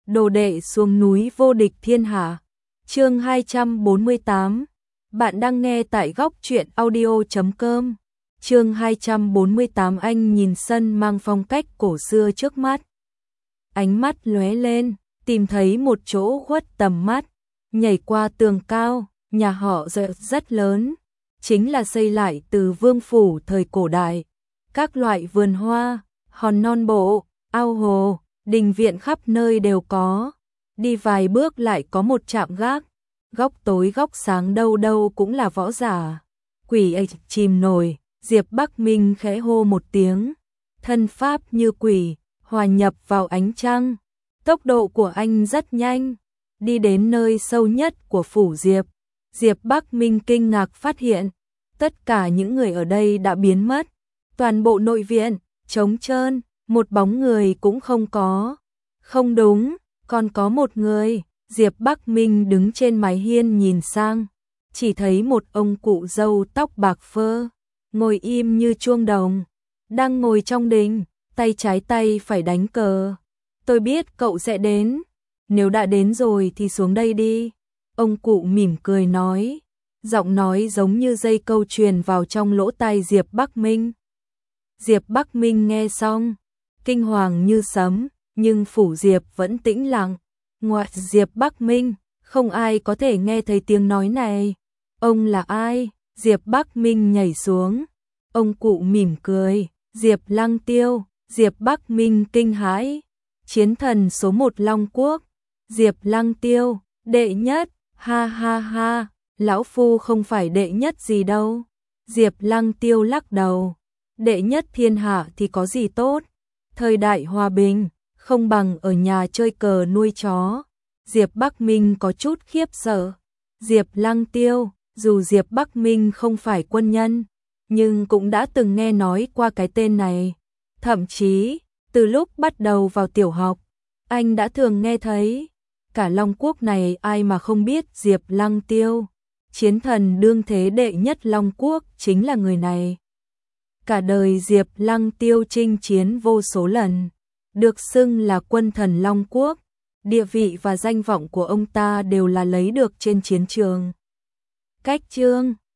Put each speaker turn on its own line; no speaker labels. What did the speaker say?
đồ đệ xuống núi vô địch thiên hạ. Chương 248. Bạn đang nghe tại góc truyện audio.com. Chương 248. Anh nhìn sân mang phong cách cổ xưa trước mắt. Ánh mắt lóe lên, tìm thấy một chỗ khuất tầm mắt, nhảy qua tường cao, nhà họ rất lớn, chính là xây lại từ vương phủ thời cổ đại. Các loại vườn hoa, hòn non bộ, ao hồ, đình viện khắp nơi đều có. Đi vài bước lại có một trạm gác, góc tối góc sáng đâu đâu cũng là võ giả. Quỷ ịch chìm nổi, Diệp Bắc Minh khẽ hô một tiếng, thân pháp như quỷ, hòa nhập vào ánh trăng. Tốc độ của anh rất nhanh, đi đến nơi sâu nhất của phủ Diệp. Diệp Bắc Minh kinh ngạc phát hiện, tất cả những người ở đây đã biến mất. Toàn bộ nội viện, trống trơn, một bóng người cũng không có. Không đúng, còn có một người. Diệp Bắc Minh đứng trên mái hiên nhìn sang, chỉ thấy một ông cụ râu tóc bạc phơ, ngồi im như chuông đồng, đang ngồi trong đình, tay trái tay phải đánh cờ. Tôi biết cậu sẽ đến, nếu đã đến rồi thì xuống đây đi. Ông cụ mỉm cười nói, giọng nói giống như dây câu truyền vào trong lỗ tai Diệp Bắc Minh. Diệp Bắc Minh nghe xong, kinh hoàng như sấm, nhưng phủ Diệp vẫn tĩnh lặng. Ngoại Diệp Bắc Minh, không ai có thể nghe thấy tiếng nói này. Ông là ai? Diệp Bắc Minh nhảy xuống. Ông cụ mỉm cười, Diệp Lăng Tiêu. Diệp Bắc Minh kinh hãi, chiến thần số 1 Long Quốc. Diệp Lăng Tiêu, đệ nhất, ha ha ha, lão phu không phải đệ nhất gì đâu. Diệp Lăng Tiêu lắc đầu, đệ nhất thiên hạ thì có gì tốt, thời đại hòa bình, không bằng ở nhà chơi cờ nuôi chó. Diệp Bắc Minh có chút khiếp sợ. Diệp Lăng Tiêu, dù Diệp Bắc Minh không phải quân nhân, nhưng cũng đã từng nghe nói qua cái tên này. Thậm chí, từ lúc bắt đầu vào tiểu học, anh đã thường nghe thấy. Cả Long Quốc này ai mà không biết Diệp Lăng Tiêu. Chiến thần đương thế đệ nhất Long Quốc chính là người này. Cả đời Diệp Lăng Tiêu chinh chiến vô số lần, được xưng là quân thần Long Quốc. Địa vị và danh vọng của ông ta đều là lấy được trên chiến trường. Cách chương